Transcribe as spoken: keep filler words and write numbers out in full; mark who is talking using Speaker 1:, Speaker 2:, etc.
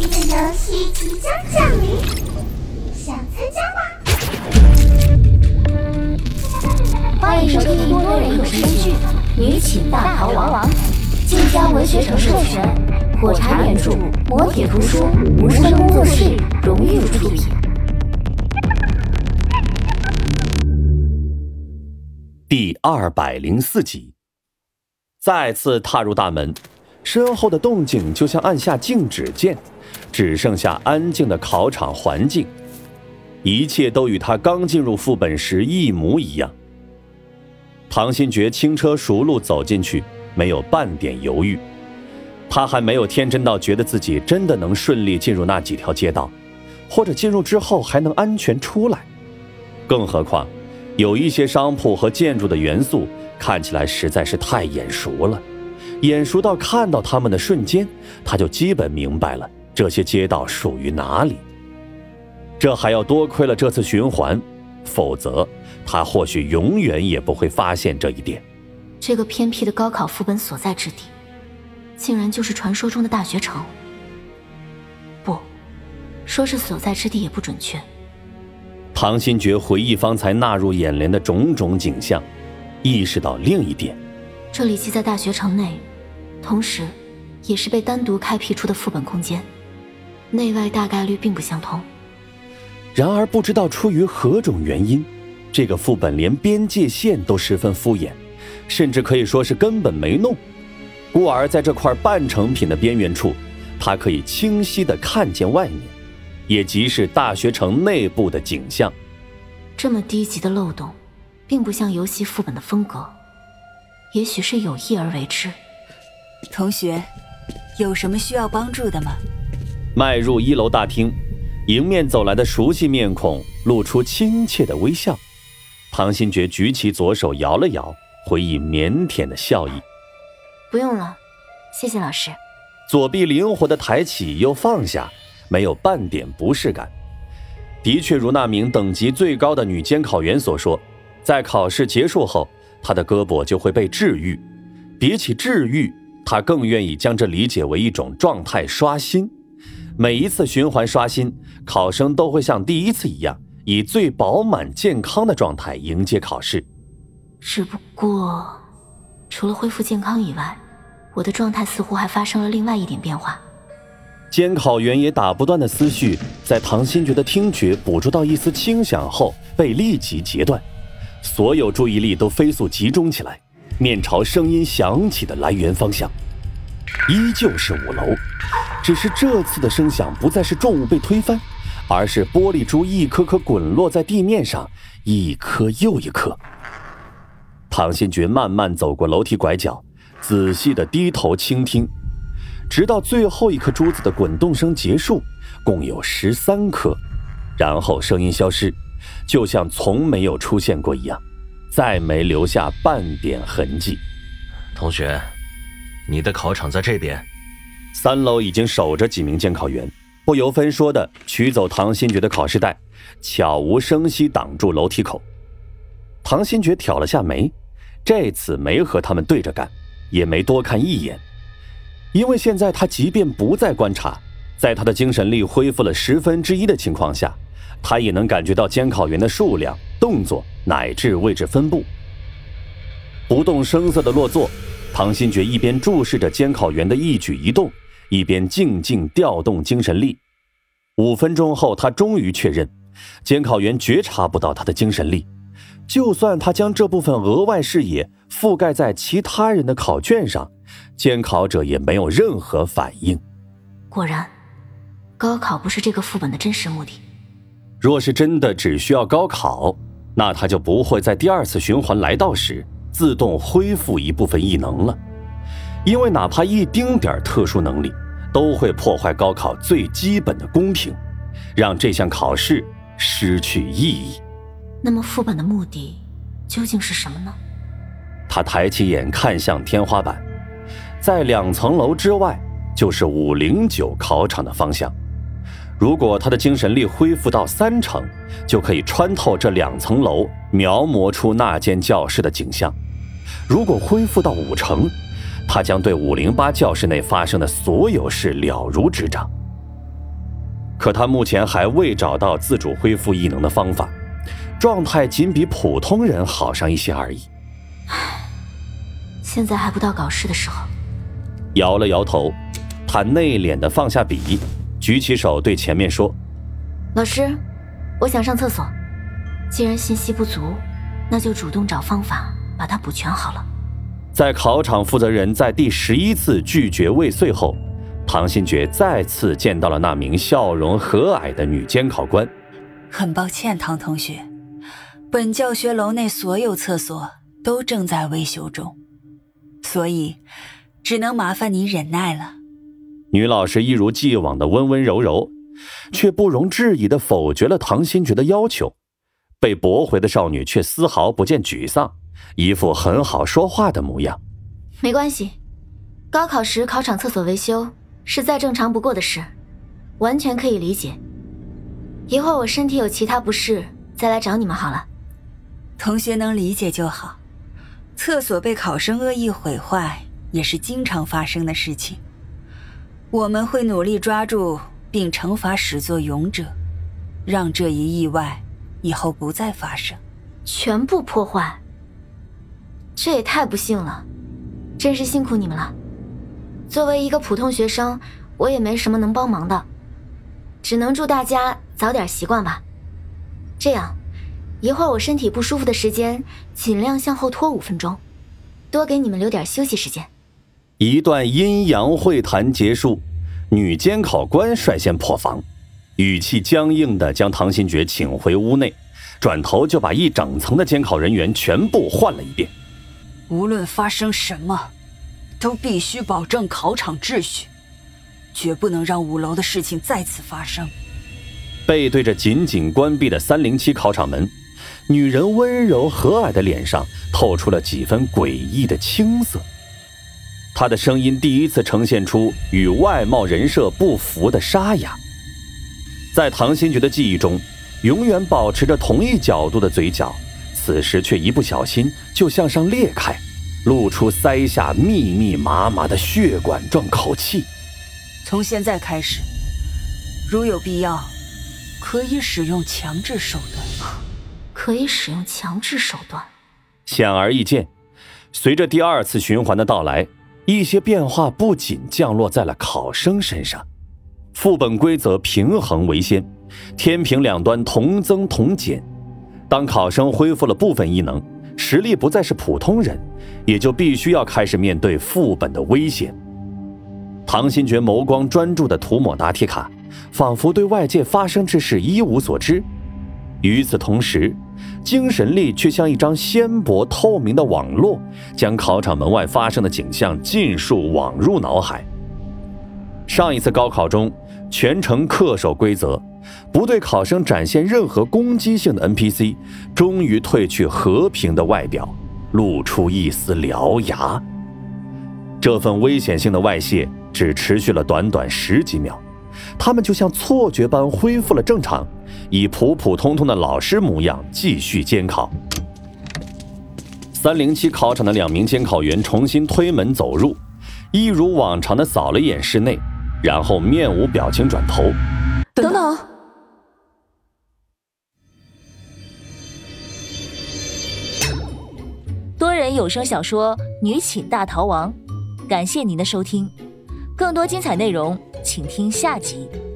Speaker 1: 的游戏即将降临，想参加吗？
Speaker 2: 欢迎收听多人有声剧《女寝大逃亡》，晋江文学城授权，火柴原著，磨铁图书，无声工作室荣誉出品。
Speaker 3: 第二百零四集，再次踏入大门，身后的动静就像按下静止键，只剩下安静的考场环境，一切都与他刚进入副本时一模一样。唐新觉轻车熟路走进去，没有半点犹豫。他还没有天真到觉得自己真的能顺利进入那几条街道，或者进入之后还能安全出来。更何况有一些商铺和建筑的元素看起来实在是太眼熟了，眼熟到看到他们的瞬间，他就基本明白了这些街道属于哪里。这还要多亏了这次循环，否则他或许永远也不会发现这一点。
Speaker 2: 这个偏僻的高考副本所在之地，竟然就是传说中的大学城。不，说是所在之地也不准确。
Speaker 3: 唐新觉回忆方才纳入眼帘的种种景象，意识到另一点，
Speaker 2: 这里既在大学城内，同时也是被单独开辟出的副本空间，内外大概率并不相通。
Speaker 3: 然而不知道出于何种原因，这个副本连边界线都十分敷衍，甚至可以说是根本没弄，故而在这块半成品的边缘处，他可以清晰地看见外面，也即是大学城内部的景象。
Speaker 2: 这么低级的漏洞，并不像游戏副本的风格，也许是有意而为之。
Speaker 4: 同学，有什么需要帮助的吗？
Speaker 3: 迈入一楼大厅，迎面走来的熟悉面孔露出亲切的微笑。唐新觉举起左手摇了摇，回以腼腆的笑意。
Speaker 2: 不用了，谢谢老师。
Speaker 3: 左臂灵活地抬起又放下，没有半点不适感。的确如那名等级最高的女监考员所说，在考试结束后，她的胳膊就会被治愈。比起治愈，她更愿意将这理解为一种状态刷新。每一次循环刷新，考生都会像第一次一样，以最饱满健康的状态迎接考试。
Speaker 2: 只不过除了恢复健康以外，我的状态似乎还发生了另外一点变化。
Speaker 3: 监考员也打不断的思绪在唐新觉的听觉捕捉到一丝轻响后被立即截断，所有注意力都飞速集中起来，面朝声音响起的来源方向。依旧是五楼，只是这次的声响不再是重物被推翻，而是玻璃珠一颗颗滚落在地面上，一颗又一颗。唐新觉慢慢走过楼梯拐角，仔细地低头倾听，直到最后一颗珠子的滚动声结束，共有十三颗，然后声音消失，就像从没有出现过一样，再没留下半点痕迹。
Speaker 5: 同学，你的考场在这边。
Speaker 3: 三楼已经守着几名监考员，不由分说地取走唐新觉的考试袋，悄无声息挡住楼梯口。唐新觉挑了下眉，这次没和他们对着干，也没多看一眼，因为现在他即便不再观察，在他的精神力恢复了十分之一的情况下，他也能感觉到监考员的数量、动作乃至位置分布。不动声色的落座，唐新觉一边注视着监考员的一举一动，一边静静调动精神力。五分钟后，他终于确认监考员觉察不到他的精神力，就算他将这部分额外视野覆盖在其他人的考卷上，监考者也没有任何反应。
Speaker 2: 果然，高考不是这个副本的真实目的。
Speaker 3: 若是真的只需要高考，那他就不会在第二次循环来到时自动恢复一部分异能了，因为哪怕一丁点特殊能力都会破坏高考最基本的公平，让这项考试失去意义。
Speaker 2: 那么副本的目的究竟是什么呢？
Speaker 3: 他抬起眼看向天花板，在两层楼之外就是五零九考场的方向。如果他的精神力恢复到三成，就可以穿透这两层楼，描摹出那间教室的景象。如果恢复到五成，他将对五零八教室内发生的所有事了如指掌。 可他目前还未找到自主恢复异能的方法，状态仅比普通人好上一些而已。
Speaker 2: 现在还不到搞事的时候。
Speaker 3: 摇了摇头，他内敛地放下笔，举起手对前面说：
Speaker 2: 老师，我想上厕所，既然信息不足，那就主动找方法把它补全好了。
Speaker 3: 在考场负责人在第十一次拒绝未遂后，唐新觉再次见到了那名笑容和蔼的女监考官。
Speaker 4: 很抱歉，唐同学，本教学楼内所有厕所都正在维修中，所以只能麻烦你忍耐了。
Speaker 3: 女老师一如既往的温温柔柔，却不容置疑地否决了唐新觉的要求。被驳回的少女却丝毫不见沮丧，一副很好说话的模样。
Speaker 2: 没关系，高考时考场厕所维修是再正常不过的事，完全可以理解。一会儿我身体有其他不适再来找你们好了。
Speaker 4: 同学能理解就好，厕所被考生恶意毁坏也是经常发生的事情，我们会努力抓住并惩罚始作俑者，让这一意外以后不再发生。
Speaker 2: 全部破坏？这也太不幸了，真是辛苦你们了。作为一个普通学生，我也没什么能帮忙的，只能祝大家早点习惯吧。这样，一会儿我身体不舒服的时间尽量向后拖五分钟，多给你们留点休息时间。
Speaker 3: 一段阴阳会谈结束，女监考官率先破防，语气僵硬地将唐新觉请回屋内，转头就把一整层的监考人员全部换了一遍。
Speaker 4: 无论发生什么，都必须保证考场秩序，绝不能让五楼的事情再次发生。
Speaker 3: 背对着紧紧关闭的三零七考场门，女人温柔和蔼的脸上透出了几分诡异的青涩。她的声音第一次呈现出与外貌人设不符的沙哑。在唐新觉的记忆中，永远保持着同一角度的嘴角，此时却一不小心就向上裂开，露出腮下密密麻麻的血管状口气。
Speaker 4: 从现在开始，如有必要，可以使用强制手段。
Speaker 2: 可以使用强制手段。
Speaker 3: 显而易见，随着第二次循环的到来，一些变化不仅降落在了考生身上。副本规则平衡为先，天平两端同增同减。当考生恢复了部分异能，实力不再是普通人，也就必须要开始面对副本的危险。唐新觉眸光专注地涂抹答题卡，仿佛对外界发生之事一无所知。与此同时，精神力却像一张纤薄透明的网络，将考场门外发生的景象尽数网入脑海。上一次高考中，全程恪守规则，不对考生展现任何攻击性的 N P C， 终于褪去和平的外表，露出一丝獠牙。这份危险性的外泄只持续了短短十几秒，他们就像错觉般恢复了正常，以普普通通的老师模样继续监考。三零七考场的两名监考员重新推门走入，一如往常的扫了一眼室内，然后面无表情转头。
Speaker 2: 等等，
Speaker 6: 多人有声小说《女寝大逃亡》，感谢您的收听，更多精彩内容请听下集。